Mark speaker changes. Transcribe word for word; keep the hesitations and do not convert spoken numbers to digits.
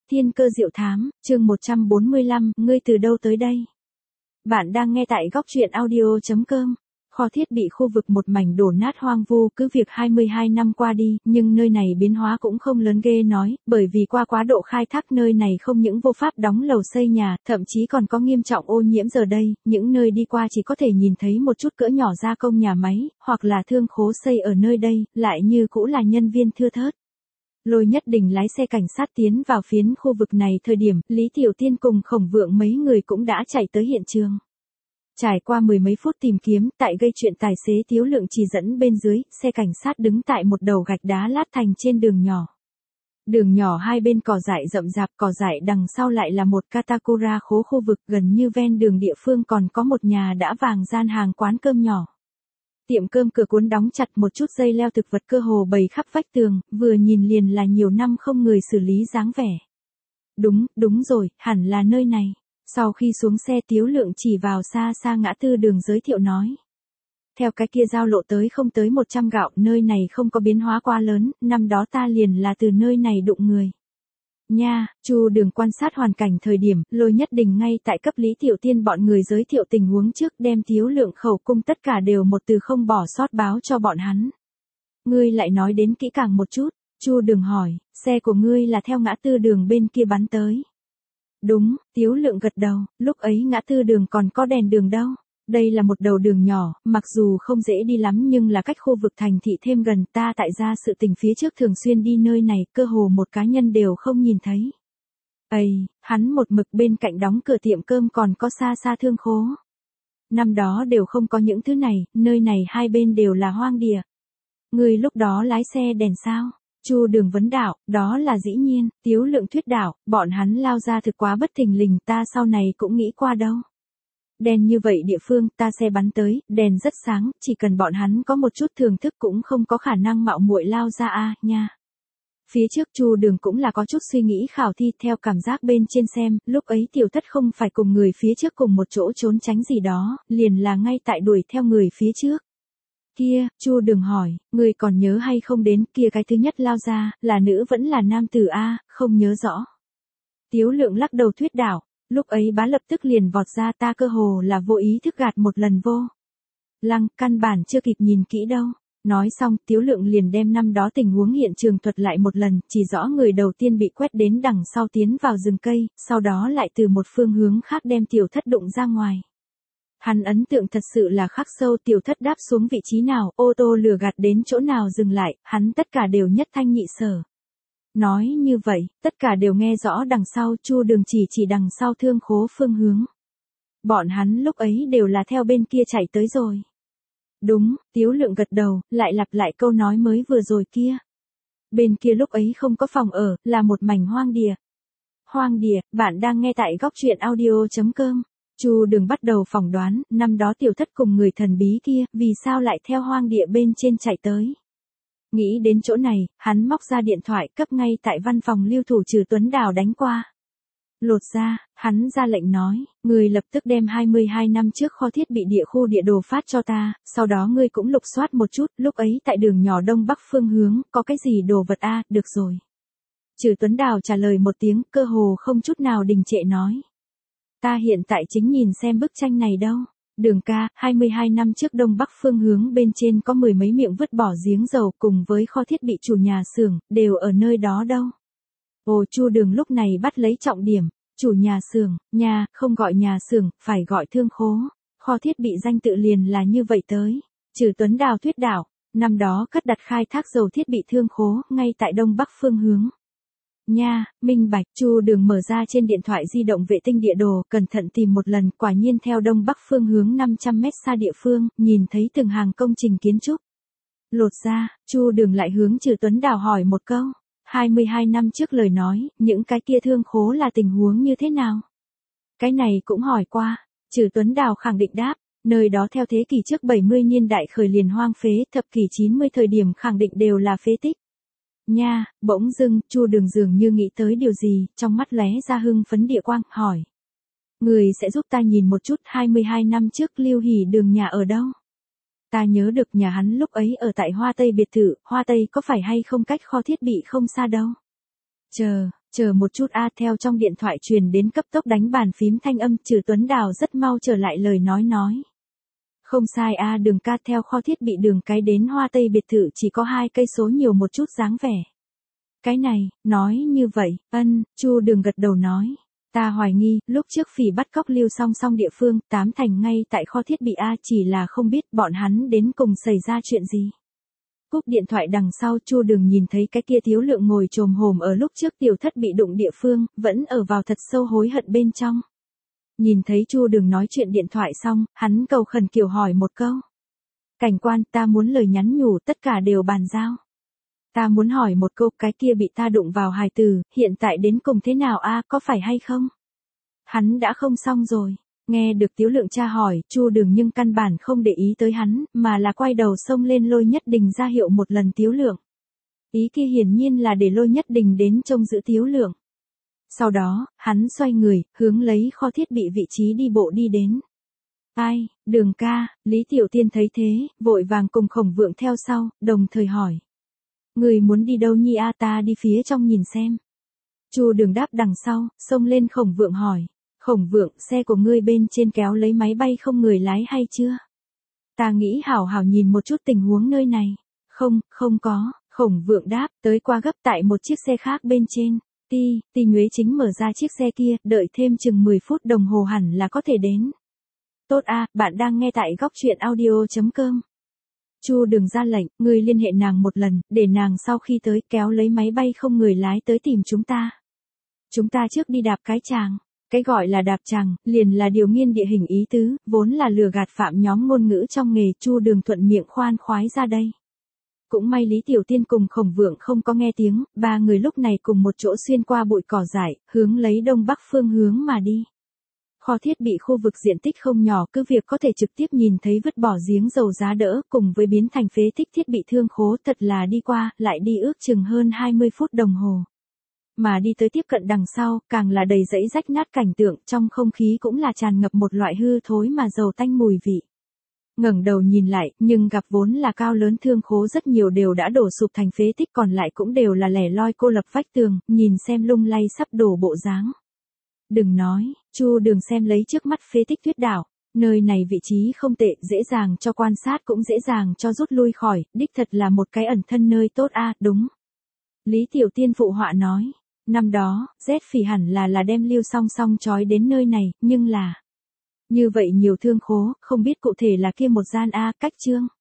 Speaker 1: Thiên cơ diệu thám, chương một trăm bốn mươi lăm, ngươi từ đâu tới đây? Bạn đang nghe tại góc truyện audio chấm com. Kho thiết bị khu vực một mảnh đổ nát hoang vu, cứ việc hai mươi hai năm qua đi, nhưng nơi này biến hóa cũng không lớn ghê nói, bởi vì qua quá độ khai thác nơi này không những vô pháp đóng lầu xây nhà, thậm chí còn có nghiêm trọng ô nhiễm giờ đây, những nơi đi qua chỉ có thể nhìn thấy một chút cỡ nhỏ gia công nhà máy, hoặc là thương khố xây ở nơi đây, lại như cũ là nhân viên thưa thớt. Lôi Nhất Đình lái xe cảnh sát tiến vào phiến khu vực này thời điểm, Lý Tiểu Tiên cùng Khổng Vượng mấy người cũng đã chạy tới hiện trường. Trải qua mười mấy phút tìm kiếm, tại gây chuyện tài xế Tiếu Lượng chỉ dẫn bên dưới, xe cảnh sát đứng tại một đầu gạch đá lát thành trên đường nhỏ. Đường nhỏ hai bên cỏ dại rậm rạp, cỏ dại đằng sau lại là một katakura khố khu vực, gần như ven đường địa phương còn có một nhà đã vàng gian hàng quán cơm nhỏ. Tiệm cơm cửa cuốn đóng chặt, một chút dây leo thực vật cơ hồ bày khắp vách tường, vừa nhìn liền là nhiều năm không người xử lý dáng vẻ. Đúng, đúng rồi, hẳn là nơi này. Sau khi xuống xe Tiếu Lượng chỉ vào xa xa ngã tư đường giới thiệu nói. Theo cái kia giao lộ tới không tới một trăm gạo, nơi này không có biến hóa quá lớn, năm đó ta liền là từ nơi này đụng người. Nha, Chu Đường quan sát hoàn cảnh thời điểm, Lôi Nhất Đình ngay tại cấp Lý Tiểu Tiên bọn người giới thiệu tình huống trước, đem Tiếu Lượng khẩu cung tất cả đều một từ không bỏ sót báo cho bọn hắn. Ngươi lại nói đến kỹ càng một chút, Chu Đường hỏi, xe của ngươi là theo ngã tư đường bên kia bắn tới. Đúng, Tiếu Lượng gật đầu, lúc ấy ngã tư đường còn có đèn đường đâu. Đây là một đầu đường nhỏ, mặc dù không dễ đi lắm nhưng là cách khu vực thành thị thêm gần, ta tại ra sự tình phía trước thường xuyên đi nơi này, cơ hồ một cá nhân đều không nhìn thấy. Ây, hắn một mực bên cạnh đóng cửa tiệm cơm còn có xa xa thương khố. Năm đó đều không có những thứ này, nơi này hai bên đều là hoang địa. Người lúc đó lái xe đèn sao? Chu Đường vấn đạo, đó là dĩ nhiên, Tiếu Lượng thuyết đạo, bọn hắn lao ra thực quá bất thình lình, ta sau này cũng nghĩ qua đâu. Đèn như vậy địa phương, ta xe bắn tới, đèn rất sáng, chỉ cần bọn hắn có một chút thưởng thức cũng không có khả năng mạo muội lao ra a nha. Phía trước Chu Đường cũng là có chút suy nghĩ khảo thi, theo cảm giác bên trên xem, lúc ấy Tiểu Thất không phải cùng người phía trước cùng một chỗ trốn tránh gì đó, liền là ngay tại đuổi theo người phía trước. Kia, Chu Đường hỏi, người còn nhớ hay không đến kia cái thứ nhất lao ra, là nữ vẫn là nam tử a, không nhớ rõ. Tiếu Lượng lắc đầu thuyết đạo. Lúc ấy bá lập tức liền vọt ra, ta cơ hồ là vô ý thức gạt một lần vô. Lăng, căn bản chưa kịp nhìn kỹ đâu. Nói xong, Tiếu Lượng liền đem năm đó tình huống hiện trường thuật lại một lần, chỉ rõ người đầu tiên bị quét đến đằng sau tiến vào rừng cây, sau đó lại từ một phương hướng khác đem Tiểu Thất đụng ra ngoài. Hắn ấn tượng thật sự là khắc sâu, Tiểu Thất đáp xuống vị trí nào, ô tô lừa gạt đến chỗ nào dừng lại, hắn tất cả đều nhất thanh nhị sở. Nói như vậy, tất cả đều nghe rõ đằng sau, Chu Đường chỉ chỉ đằng sau thương khố phương hướng. Bọn hắn lúc ấy đều là theo bên kia chạy tới rồi. Đúng, Tiếu Lượng gật đầu, lại lặp lại câu nói mới vừa rồi kia. Bên kia lúc ấy không có phòng ở, là một mảnh hoang địa. Hoang địa, bạn đang nghe tại góc truyện audio chấm com. Chu Đường bắt đầu phỏng đoán, năm đó Tiểu Thất cùng người thần bí kia, vì sao lại theo hoang địa bên trên chạy tới. Nghĩ đến chỗ này, hắn móc ra điện thoại cấp ngay tại văn phòng lưu thủ Trừ Tuấn Đào đánh qua. Lột ra, hắn ra lệnh nói, người lập tức đem hai mươi hai năm trước kho thiết bị địa khu địa đồ phát cho ta, sau đó ngươi cũng lục soát một chút, lúc ấy tại đường nhỏ đông bắc phương hướng, có cái gì đồ vật a, được rồi. Trừ Tuấn Đào trả lời một tiếng, cơ hồ không chút nào đình trệ nói. Ta hiện tại chính nhìn xem bức tranh này đâu. Đường ca, hai mươi hai năm trước đông bắc phương hướng bên trên có mười mấy miệng vứt bỏ giếng dầu cùng với kho thiết bị chủ nhà xưởng, đều ở nơi đó đâu. Ồ, Chu Đường lúc này bắt lấy trọng điểm, chủ nhà xưởng, nhà, không gọi nhà xưởng, phải gọi thương khố, kho thiết bị danh tự liền là như vậy tới. Trừ Tuấn Đào thuyết đạo, năm đó cất đặt khai thác dầu thiết bị thương khố, ngay tại đông bắc phương hướng. Nha, minh bạch, Chu Đường mở ra trên điện thoại di động vệ tinh địa đồ, cẩn thận tìm một lần, quả nhiên theo đông bắc phương hướng năm trăm mét xa địa phương, nhìn thấy từng hàng công trình kiến trúc. Lột ra, Chu Đường lại hướng Trừ Tuấn Đào hỏi một câu, hai mươi hai năm trước lời nói, những cái kia thương khố là tình huống như thế nào? Cái này cũng hỏi qua, Trừ Tuấn Đào khẳng định đáp, nơi đó theo thế kỷ trước bảy mươi niên đại khởi liền hoang phế, thập kỷ chín mươi thời điểm khẳng định đều là phế tích. Nha, bỗng dưng, Chu Đường dường như nghĩ tới điều gì, trong mắt lóe ra hưng phấn địa quang, hỏi. Người sẽ giúp ta nhìn một chút hai mươi hai năm trước Lưu Hỷ Đường nhà ở đâu? Ta nhớ được nhà hắn lúc ấy ở tại Hoa Tây biệt thự, Hoa Tây có phải hay không cách kho thiết bị không xa đâu. Chờ, Chờ một chút a, theo trong điện thoại truyền đến cấp tốc đánh bàn phím thanh âm, Trừ Tuấn Đào rất mau trở lại lời nói nói. Không sai a, Đường ca, theo kho thiết bị đường cái đến Hoa Tây biệt thự chỉ có hai cây số nhiều một chút dáng vẻ. Cái này, nói như vậy, ân, Chu Đường gật đầu nói. Ta hoài nghi, lúc trước Phỉ bắt cóc Lưu Song Song địa phương, tám thành ngay tại kho thiết bị a, chỉ là không biết bọn hắn đến cùng xảy ra chuyện gì. Cúp điện thoại đằng sau, Chu Đường nhìn thấy cái kia Thiếu Lượng ngồi chồm hổm ở lúc trước tiểu thất bị đụng địa phương, vẫn ở vào thật sâu hối hận bên trong. Nhìn thấy Chu Đường nói chuyện điện thoại xong, hắn cầu khẩn kiểu hỏi một câu. Cảnh quan, ta muốn lời nhắn nhủ, tất cả đều bàn giao. Ta muốn hỏi một câu, cái kia bị ta đụng vào hài tử, hiện tại đến cùng thế nào a, có phải hay không? Hắn đã không xong rồi. Nghe được Tiếu Lượng tra hỏi, Chu Đường nhưng căn bản không để ý tới hắn, mà là quay đầu xông lên Lôi Nhất Đình ra hiệu một lần Tiếu Lượng. Ý kia hiển nhiên là để Lôi Nhất Đình đến trông giữ Tiếu Lượng. Sau đó, hắn xoay người, hướng lấy kho thiết bị vị trí đi bộ đi đến. Ai, Đường ca, Lý Tiểu Tiên thấy thế, vội vàng cùng Khổng Vượng theo sau, đồng thời hỏi. Người muốn đi đâu nhi a, ta đi phía trong nhìn xem. Chu Đường đáp đằng sau, xông lên Khổng Vượng hỏi. Khổng Vượng, xe của ngươi bên trên kéo lấy máy bay không người lái hay chưa? Ta nghĩ hảo hảo nhìn một chút tình huống nơi này. Không, không có, Khổng Vượng đáp, tới qua gấp tại một chiếc xe khác bên trên. Ti, Ti Nhuế chính mở ra chiếc xe kia, đợi thêm chừng mười phút đồng hồ hẳn là có thể đến. Tốt a, bạn đang nghe tại góc truyện audio chấm com. Chu Đường ra lệnh, ngươi liên hệ nàng một lần, để nàng sau khi tới kéo lấy máy bay không người lái tới tìm chúng ta. Chúng ta trước đi đạp cái chàng. Cái gọi là đạp chàng, liền là điều nghiên địa hình ý tứ, vốn là lừa gạt phạm nhóm ngôn ngữ trong nghề. Chu Đường thuận miệng khoan khoái ra đây. Cũng may Lý Tiểu Tiên cùng Khổng Vượng không có nghe tiếng, ba người lúc này cùng một chỗ xuyên qua bụi cỏ dại, hướng lấy đông bắc phương hướng mà đi. Kho thiết bị khu vực diện tích không nhỏ, cứ việc có thể trực tiếp nhìn thấy vứt bỏ giếng dầu giá đỡ, cùng với biến thành phế tích thiết bị thương khố, thật là đi qua, lại đi ước chừng hơn hai mươi phút đồng hồ. Mà đi tới tiếp cận đằng sau, càng là đầy rẫy rách nát cảnh tượng, trong không khí cũng là tràn ngập một loại hư thối mà dầu tanh mùi vị. Ngẩng đầu nhìn lại, nhưng gặp vốn là cao lớn thương khố rất nhiều đều đã đổ sụp thành phế tích, còn lại cũng đều là lẻ loi cô lập vách tường, nhìn xem lung lay sắp đổ bộ dáng. Đừng nói, Chu Đường xem lấy trước mắt phế tích tuyết đảo, nơi này vị trí không tệ, dễ dàng cho quan sát cũng dễ dàng cho rút lui khỏi, đích thật là một cái ẩn thân nơi tốt a, đúng. Lý Tiểu Tiên phụ họa nói. Năm đó, Z Phỉ hẳn là là đem Lưu Song Song trói đến nơi này, nhưng là như vậy nhiều thương khố, không biết cụ thể là kia một gian a, cách chương.